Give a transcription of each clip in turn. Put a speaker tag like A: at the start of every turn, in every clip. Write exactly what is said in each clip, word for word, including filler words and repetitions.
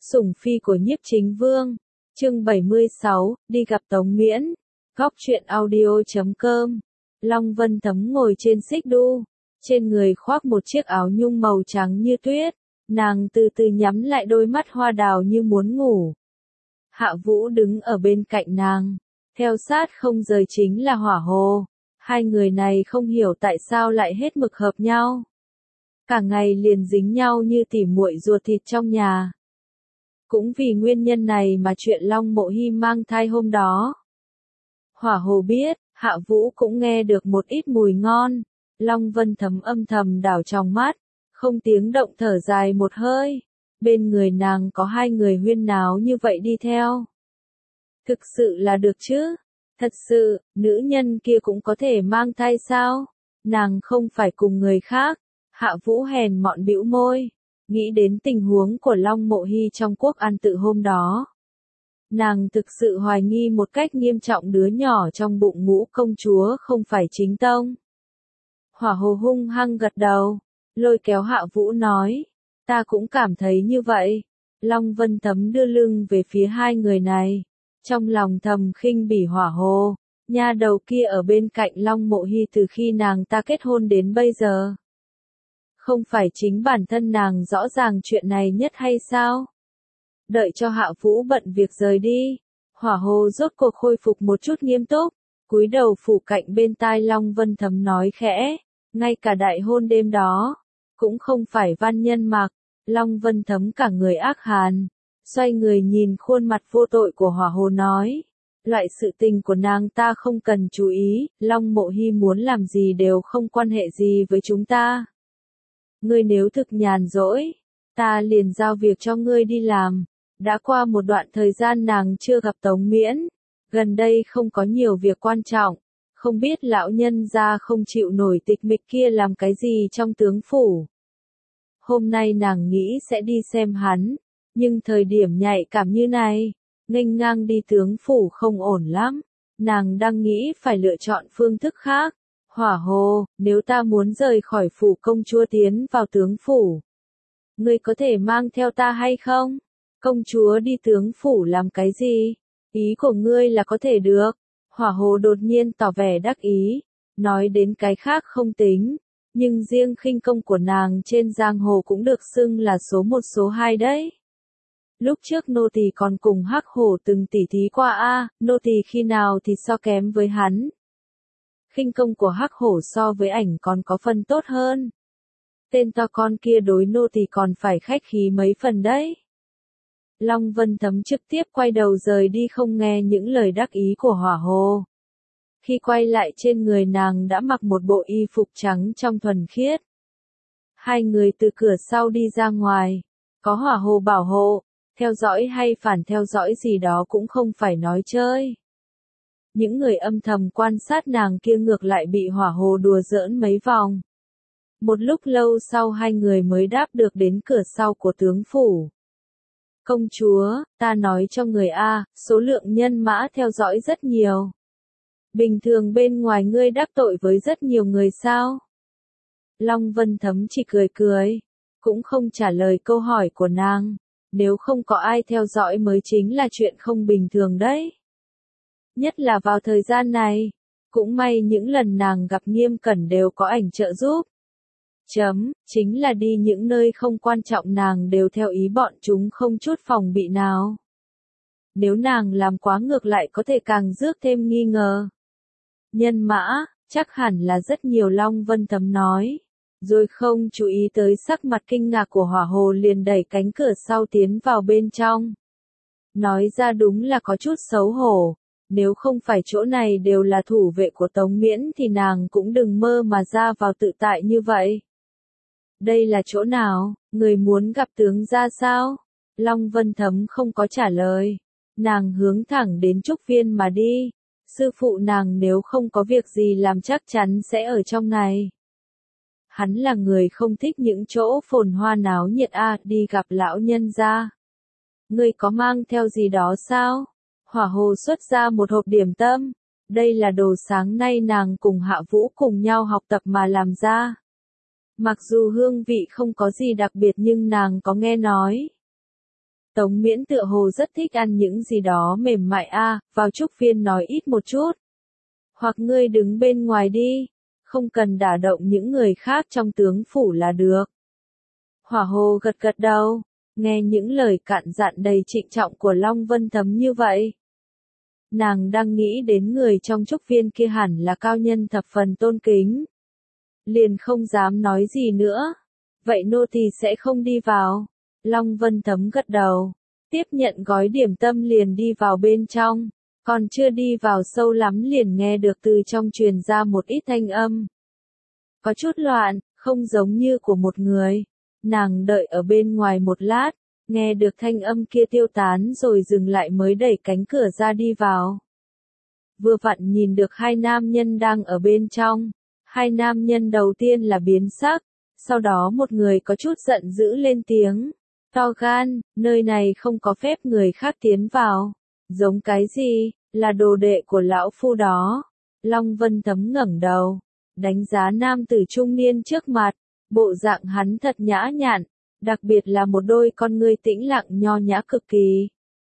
A: Sủng phi của Nhiếp Chính Vương. Chương bảy mươi sáu, đi gặp Tống Miễn. Góc truyện audio chấm com. Long Vân Thấm ngồi trên xích đu, trên người khoác một chiếc áo nhung màu trắng như tuyết, nàng từ từ nhắm lại đôi mắt hoa đào như muốn ngủ. Hạ Vũ đứng ở bên cạnh nàng, theo sát không rời chính là Hỏa Hồ. Hai người này không hiểu tại sao lại hết mực hợp nhau. Cả ngày liền dính nhau như tỉ muội ruột thịt trong nhà. Cũng vì nguyên nhân này mà chuyện Long Mộ Hy mang thai hôm đó. Hỏa Hồ biết, Hạ Vũ cũng nghe được một ít mùi ngon. Long Vân Thấm âm thầm đảo trong mắt, không tiếng động thở dài một hơi. Bên người nàng có hai người huyên náo như vậy đi theo. Thực sự là được chứ? Thật sự, nữ nhân kia cũng có thể mang thai sao? Nàng không phải cùng người khác. Hạ Vũ hèn mọn bĩu môi, nghĩ đến tình huống của Long Mộ Hy trong quốc ăn tự hôm đó. Nàng thực sự hoài nghi một cách nghiêm trọng đứa nhỏ trong bụng Ngũ công chúa không phải chính tông. Hỏa Hồ hung hăng gật đầu, lôi kéo Hạ Vũ nói, ta cũng cảm thấy như vậy. Long Vân Thấm đưa lưng về phía hai người này, trong lòng thầm khinh bỉ Hỏa Hồ, nha đầu kia ở bên cạnh Long Mộ Hy từ khi nàng ta kết hôn đến bây giờ. Không phải chính bản thân nàng rõ ràng chuyện này nhất hay sao? Đợi cho Hạ Vũ bận việc rời đi, Hỏa Hồ rốt cuộc khôi phục một chút nghiêm túc, cúi đầu phủ cạnh bên tai Long Vân Thấm nói khẽ, ngay cả đại hôn đêm đó, cũng không phải văn nhân mặc. Long Vân Thấm cả người ác hàn, xoay người nhìn khuôn mặt vô tội của Hỏa Hồ nói, loại sự tình của nàng ta không cần chú ý, Long Mộ Hy muốn làm gì đều không quan hệ gì với chúng ta. Ngươi nếu thực nhàn rỗi, ta liền giao việc cho ngươi đi làm. Đã qua một đoạn thời gian nàng chưa gặp Tống Miễn, gần đây không có nhiều việc quan trọng, không biết lão nhân gia không chịu nổi tịch mịch kia làm cái gì trong tướng phủ. Hôm nay nàng nghĩ sẽ đi xem hắn, nhưng thời điểm nhạy cảm như này, nghênh ngang đi tướng phủ không ổn lắm, nàng đang nghĩ phải lựa chọn phương thức khác. Hỏa Hồ, nếu ta muốn rời khỏi phủ công chúa tiến vào tướng phủ, ngươi có thể mang theo ta hay không? Công chúa đi tướng phủ làm cái gì? Ý của ngươi là có thể được. Hỏa Hồ đột nhiên tỏ vẻ đắc ý, nói đến cái khác không tính, nhưng riêng khinh công của nàng trên giang hồ cũng được xưng là số một số hai đấy. Lúc trước nô tỳ còn cùng Hắc Hổ từng tỉ thí qua a, nô tỳ khi nào thì so kém với hắn. Khinh công của Hắc Hổ so với ảnh còn có phần tốt hơn. Tên to con kia đối nô tỳ còn phải khách khí mấy phần đấy. Long Vân Thấm trực tiếp quay đầu rời đi không nghe những lời đắc ý của Hỏa Hồ. Khi quay lại trên người nàng đã mặc một bộ y phục trắng trong thuần khiết. Hai người từ cửa sau đi ra ngoài, có Hỏa Hồ bảo hộ, theo dõi hay phản theo dõi gì đó cũng không phải nói chơi. Những người âm thầm quan sát nàng kia ngược lại bị Hỏa Hồ đùa giỡn mấy vòng. Một lúc lâu sau hai người mới đáp được đến cửa sau của tướng phủ. Công chúa, ta nói cho người A, số lượng nhân mã theo dõi rất nhiều. Bình thường bên ngoài ngươi đắc tội với rất nhiều người sao? Long Vân Thấm chỉ cười cười, cũng không trả lời câu hỏi của nàng. Nếu không có ai theo dõi mới chính là chuyện không bình thường đấy. Nhất là vào thời gian này, cũng may những lần nàng gặp Nghiêm Cẩn đều có ảnh trợ giúp. Chấm, chính là đi những nơi không quan trọng nàng đều theo ý bọn chúng không chút phòng bị nào. Nếu nàng làm quá ngược lại có thể càng rước thêm nghi ngờ. Nhân mã, chắc hẳn là rất nhiều. Long Vân Thấm nói, rồi không chú ý tới sắc mặt kinh ngạc của Hỏa Hồ liền đẩy cánh cửa sau tiến vào bên trong. Nói ra đúng là có chút xấu hổ. Nếu không phải chỗ này đều là thủ vệ của Tống Miễn thì nàng cũng đừng mơ mà ra vào tự tại như vậy. Đây là chỗ nào, người muốn gặp tướng ra sao? Long Vân Thấm không có trả lời. Nàng hướng thẳng đến trúc viên mà đi. Sư phụ nàng nếu không có việc gì làm chắc chắn sẽ ở trong này. Hắn là người không thích những chỗ phồn hoa náo nhiệt a, đi gặp lão nhân gia. Ngươi có mang theo gì đó sao? Hỏa Hồ xuất ra một hộp điểm tâm. Đây là đồ sáng nay nàng cùng Hạ Vũ cùng nhau học tập mà làm ra. Mặc dù hương vị không có gì đặc biệt nhưng nàng có nghe nói. Tống Miễn tựa hồ rất thích ăn những gì đó mềm mại a, vào Trúc Viên nói ít một chút. Hoặc ngươi đứng bên ngoài đi, không cần đả động những người khác trong tướng phủ là được. Hỏa Hồ gật gật đầu, nghe những lời cạn dặn đầy trịnh trọng của Long Vân Thấm như vậy. Nàng đang nghĩ đến người trong Trúc Viên kia hẳn là cao nhân thập phần tôn kính. Liền không dám nói gì nữa. Vậy nô tỳ sẽ không đi vào. Long Vân Thấm gật đầu, tiếp nhận gói điểm tâm liền đi vào bên trong. Còn chưa đi vào sâu lắm liền nghe được từ trong truyền ra một ít thanh âm. Có chút loạn, không giống như của một người. Nàng đợi ở bên ngoài một lát, nghe được thanh âm kia tiêu tán rồi dừng lại mới đẩy cánh cửa ra đi vào. Vừa vặn nhìn được hai nam nhân đang ở bên trong. Hai nam nhân đầu tiên là biến sắc, sau đó một người có chút giận dữ lên tiếng. To gan, nơi này không có phép người khác tiến vào. Giống cái gì, là đồ đệ của lão phu đó. Long Vân Thấm ngẩng đầu, đánh giá nam tử trung niên trước mặt, bộ dạng hắn thật nhã nhặn, đặc biệt là một đôi con ngươi tĩnh lặng nho nhã cực kỳ.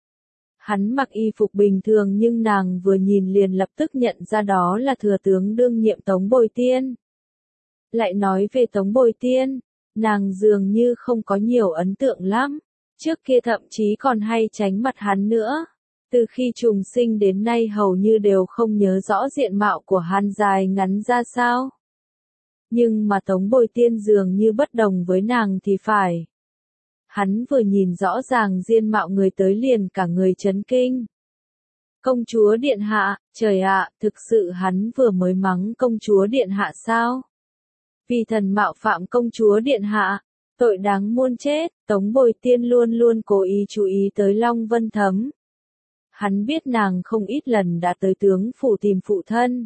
A: Hắn mặc y phục bình thường nhưng nàng vừa nhìn liền lập tức nhận ra đó là thừa tướng đương nhiệm Tống Bồi Tiên. Lại nói về Tống Bồi Tiên, nàng dường như không có nhiều ấn tượng lắm, trước kia thậm chí còn hay tránh mặt hắn nữa. Từ khi trùng sinh đến nay hầu như đều không nhớ rõ diện mạo của hắn dài ngắn ra sao. Nhưng mà Tống Bồi Tiên dường như bất đồng với nàng thì phải. Hắn vừa nhìn rõ ràng diện mạo người tới liền cả người chấn kinh. Công chúa điện hạ, trời ạ, thực sự hắn vừa mới mắng công chúa điện hạ sao? Vì thần mạo phạm công chúa điện hạ, tội đáng muôn chết. Tống Bồi Tiên luôn luôn cố ý chú ý tới Long Vân Thấm. Hắn biết nàng không ít lần đã tới tướng phủ tìm phụ thân.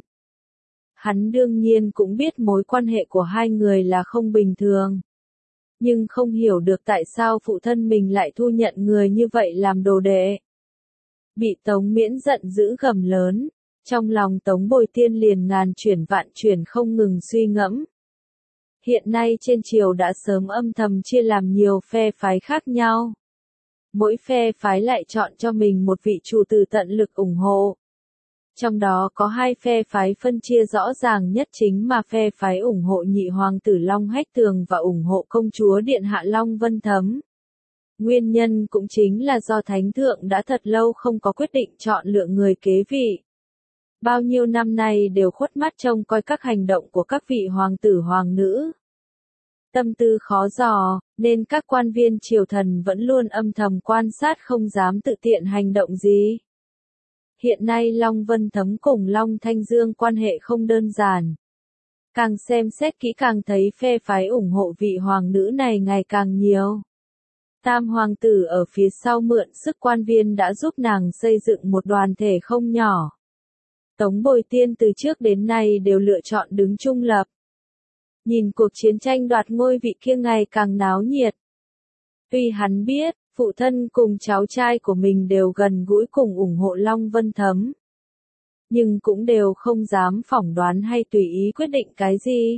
A: Hắn đương nhiên cũng biết mối quan hệ của hai người là không bình thường. Nhưng không hiểu được tại sao phụ thân mình lại thu nhận người như vậy làm đồ đệ. Bị Tống Miễn giận dữ gầm lớn, trong lòng Tống Bồi Tiên liền ngàn chuyển vạn chuyển không ngừng suy ngẫm. Hiện nay trên triều đã sớm âm thầm chia làm nhiều phe phái khác nhau. Mỗi phe phái lại chọn cho mình một vị chủ tử tận lực ủng hộ. Trong đó có hai phe phái phân chia rõ ràng nhất chính mà phe phái ủng hộ nhị hoàng tử Long Hách Tường và ủng hộ công chúa điện hạ Long Vân Thấm. Nguyên nhân cũng chính là do Thánh Thượng đã thật lâu không có quyết định chọn lựa người kế vị. Bao nhiêu năm nay đều khuất mắt trông coi các hành động của các vị hoàng tử hoàng nữ. Tâm tư khó dò, nên các quan viên triều thần vẫn luôn âm thầm quan sát không dám tự tiện hành động gì. Hiện nay Long Vân Thấm cùng Long Thanh Dương quan hệ không đơn giản. Càng xem xét kỹ càng thấy phe phái ủng hộ vị hoàng nữ này ngày càng nhiều. Tam hoàng tử ở phía sau mượn sức quan viên đã giúp nàng xây dựng một đoàn thể không nhỏ. Tống Bồi Tiên từ trước đến nay đều lựa chọn đứng trung lập. Nhìn cuộc chiến tranh đoạt ngôi vị kia ngày càng náo nhiệt. Tuy hắn biết, phụ thân cùng cháu trai của mình đều gần gũi cùng ủng hộ Long Vân Thấm. Nhưng cũng đều không dám phỏng đoán hay tùy ý quyết định cái gì.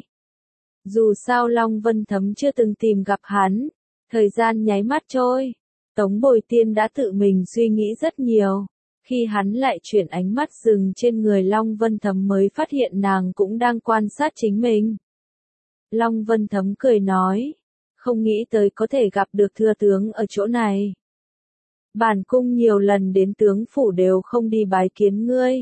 A: Dù sao Long Vân Thấm chưa từng tìm gặp hắn, thời gian nháy mắt trôi, Tống Bồi Tiên đã tự mình suy nghĩ rất nhiều. Khi hắn lại chuyển ánh mắt dừng trên người Long Vân Thấm mới phát hiện nàng cũng đang quan sát chính mình. Long Vân Thấm cười nói, không nghĩ tới có thể gặp được thừa tướng ở chỗ này. Bản cung nhiều lần đến tướng phủ đều không đi bái kiến ngươi.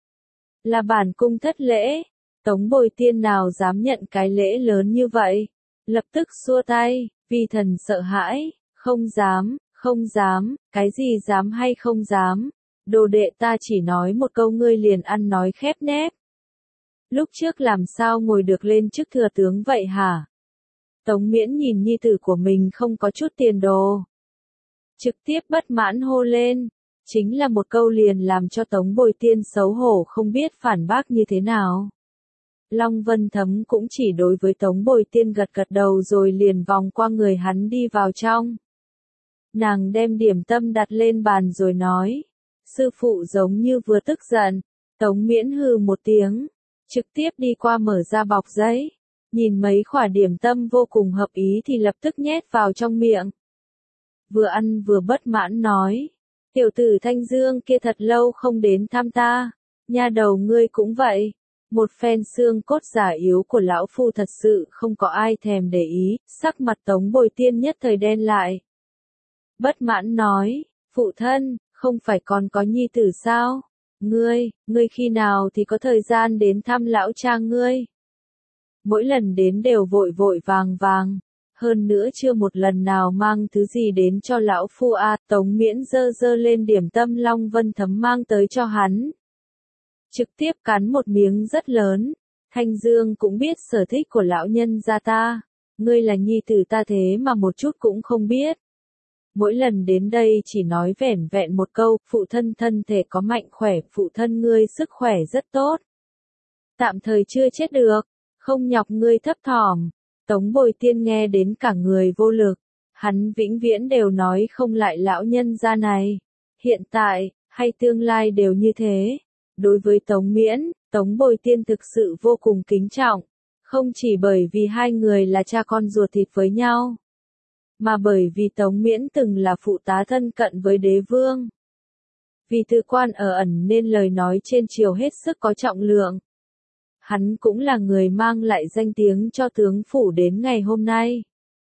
A: Là bản cung thất lễ, Tống Bồi Tiên nào dám nhận cái lễ lớn như vậy, lập tức xua tay, vì thần sợ hãi, không dám, không dám, cái gì dám hay không dám, đồ đệ ta chỉ nói một câu ngươi liền ăn nói khép nép. Lúc trước làm sao ngồi được lên chức thừa tướng vậy hả? Tống Miễn nhìn nhi tử của mình không có chút tiền đồ. Trực tiếp bất mãn hô lên, chính là một câu liền làm cho Tống Bồi Tiên xấu hổ không biết phản bác như thế nào. Long Vân Thấm cũng chỉ đối với Tống Bồi Tiên gật gật đầu rồi liền vòng qua người hắn đi vào trong. Nàng đem điểm tâm đặt lên bàn rồi nói, sư phụ giống như vừa tức giận. Tống Miễn hừ một tiếng, trực tiếp đi qua mở ra bọc giấy, nhìn mấy khỏa điểm tâm vô cùng hợp ý thì lập tức nhét vào trong miệng. vừa ăn vừa bất mãn nói. Tiểu tử Thanh Dương kia thật lâu không đến thăm ta, nha đầu ngươi cũng vậy. Một phen xương cốt giả yếu của lão phu thật sự không có ai thèm để ý, sắc mặt Tống Bồi Tiên nhất thời đen lại. Bất mãn nói, phụ thân, không phải còn có nhi tử sao? Ngươi, ngươi khi nào thì có thời gian đến thăm lão cha ngươi? Mỗi lần đến đều vội vội vàng vàng, hơn nữa chưa một lần nào mang thứ gì đến cho lão phu a. Tống Miễn dơ dơ lên điểm tâm Long Vân Thấm mang tới cho hắn. Trực tiếp cắn một miếng rất lớn. Thanh Dương cũng biết sở thích của lão nhân gia ta. Ngươi là nhi tử ta thế mà một chút cũng không biết. Mỗi lần đến đây chỉ nói vẻn vẹn một câu, phụ thân thân thể có mạnh khỏe, phụ thân ngươi sức khỏe rất tốt. Tạm thời chưa chết được, không nhọc ngươi thấp thỏm. Tống Bồi Tiên nghe đến cả người vô lực. Hắn vĩnh viễn đều nói không lại lão nhân gia này. Hiện tại, hay tương lai đều như thế. Đối với Tống Miễn, Tống Bồi Tiên thực sự vô cùng kính trọng. Không chỉ bởi vì hai người là cha con ruột thịt với nhau, mà bởi vì Tống Miễn từng là phụ tá thân cận với đế vương. Vì tư quan ở ẩn nên lời nói trên triều hết sức có trọng lượng. Hắn cũng là người mang lại danh tiếng cho tướng phủ đến ngày hôm nay.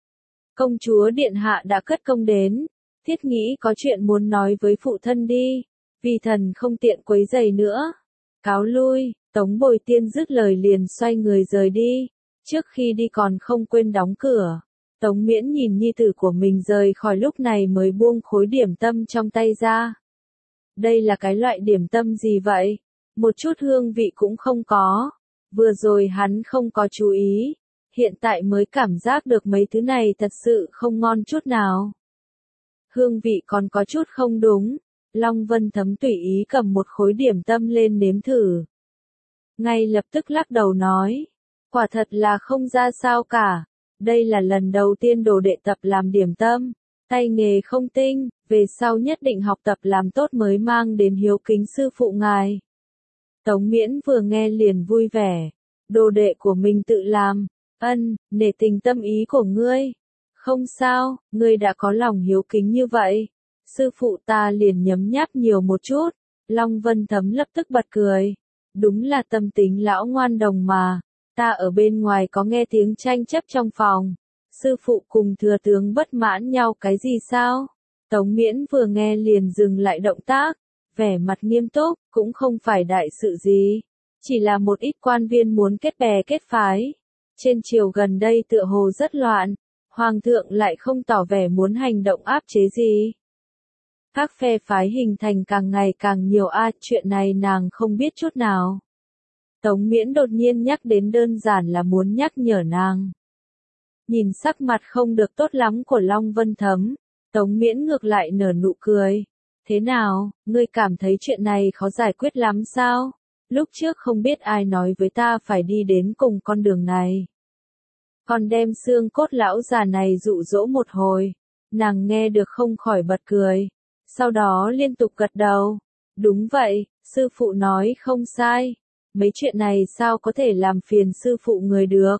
A: Công chúa điện hạ đã cất công đến, thiết nghĩ có chuyện muốn nói với phụ thân đi, vì thần không tiện quấy rầy nữa. Cáo lui, Tống Bồi Tiên dứt lời liền xoay người rời đi, trước khi đi còn không quên đóng cửa. Tống Miễn nhìn nhi tử của mình rời khỏi lúc này mới buông khối điểm tâm trong tay ra. Đây là cái loại điểm tâm gì vậy? Một chút hương vị cũng không có. Vừa rồi hắn không có chú ý, hiện tại mới cảm giác được mấy thứ này thật sự không ngon chút nào. Hương vị còn có chút không đúng. Long Vân Thấm tùy ý cầm một khối điểm tâm lên nếm thử. Ngay lập tức lắc đầu nói, quả thật là không ra sao cả. Đây là lần đầu tiên đồ đệ tập làm điểm tâm, tay nghề không tinh, về sau nhất định học tập làm tốt mới mang đến hiếu kính sư phụ ngài. Tống Miễn vừa nghe liền vui vẻ, đồ đệ của mình tự làm, ân, nể tình tâm ý của ngươi. Không sao, ngươi đã có lòng hiếu kính như vậy, sư phụ ta liền nhấm nháp nhiều một chút. Long Vân Thấm lập tức bật cười, đúng là tâm tính lão ngoan đồng mà. Ta ở bên ngoài có nghe tiếng tranh chấp trong phòng. Sư phụ cùng thừa tướng bất mãn nhau cái gì sao? Tống Miễn vừa nghe liền dừng lại động tác, vẻ mặt nghiêm túc, cũng không phải đại sự gì. Chỉ là một ít quan viên muốn kết bè kết phái. Trên triều gần đây tựa hồ rất loạn, hoàng thượng lại không tỏ vẻ muốn hành động áp chế gì. Các phe phái hình thành càng ngày càng nhiều a, chuyện này nàng không biết chút nào. Tống Miễn đột nhiên nhắc đến đơn giản là muốn nhắc nhở nàng. Nhìn sắc mặt không được tốt lắm của Long Vân Thấm, Tống Miễn ngược lại nở nụ cười. Thế nào, ngươi cảm thấy chuyện này khó giải quyết lắm sao? Lúc trước không biết ai nói với ta phải đi đến cùng con đường này. Còn đem xương cốt lão già này dụ dỗ một hồi, nàng nghe được không khỏi bật cười. Sau đó liên tục gật đầu. Đúng vậy, sư phụ nói không sai. Mấy chuyện này sao có thể làm phiền sư phụ người được.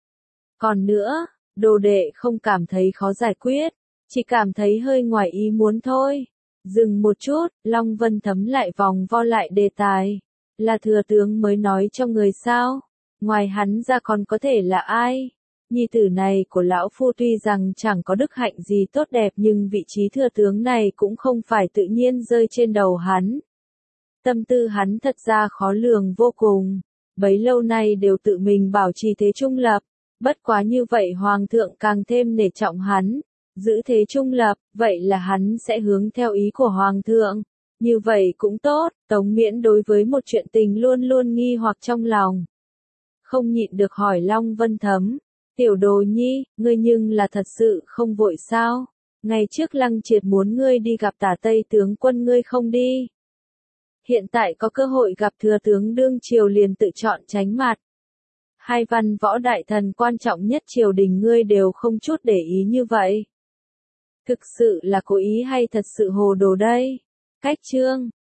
A: Còn nữa, đồ đệ không cảm thấy khó giải quyết, chỉ cảm thấy hơi ngoài ý muốn thôi. Dừng một chút, Long Vân Thấm lại vòng vo lại đề tài. Là thừa tướng mới nói cho người sao? Ngoài hắn ra còn có thể là ai? Nhi tử này của lão phu tuy rằng chẳng có đức hạnh gì tốt đẹp nhưng vị trí thừa tướng này cũng không phải tự nhiên rơi trên đầu hắn. Tâm tư hắn thật ra khó lường vô cùng, bấy lâu nay đều tự mình bảo trì thế trung lập, bất quá như vậy hoàng thượng càng thêm nể trọng hắn, giữ thế trung lập, vậy là hắn sẽ hướng theo ý của hoàng thượng, như vậy cũng tốt. Tống Miễn đối với một chuyện tình luôn luôn nghi hoặc trong lòng, không nhịn được hỏi Long Vân Thấm, tiểu đồ nhi, ngươi nhưng là thật sự không vội sao? Ngày trước Lăng Triệt muốn ngươi đi gặp Tả Tây tướng quân ngươi không đi. Hiện tại có cơ hội gặp thừa tướng đương triều liền tự chọn tránh mặt. Hai văn võ đại thần quan trọng nhất triều đình ngươi đều không chút để ý như vậy. Thực sự là cố ý hay thật sự hồ đồ đây? Cách chương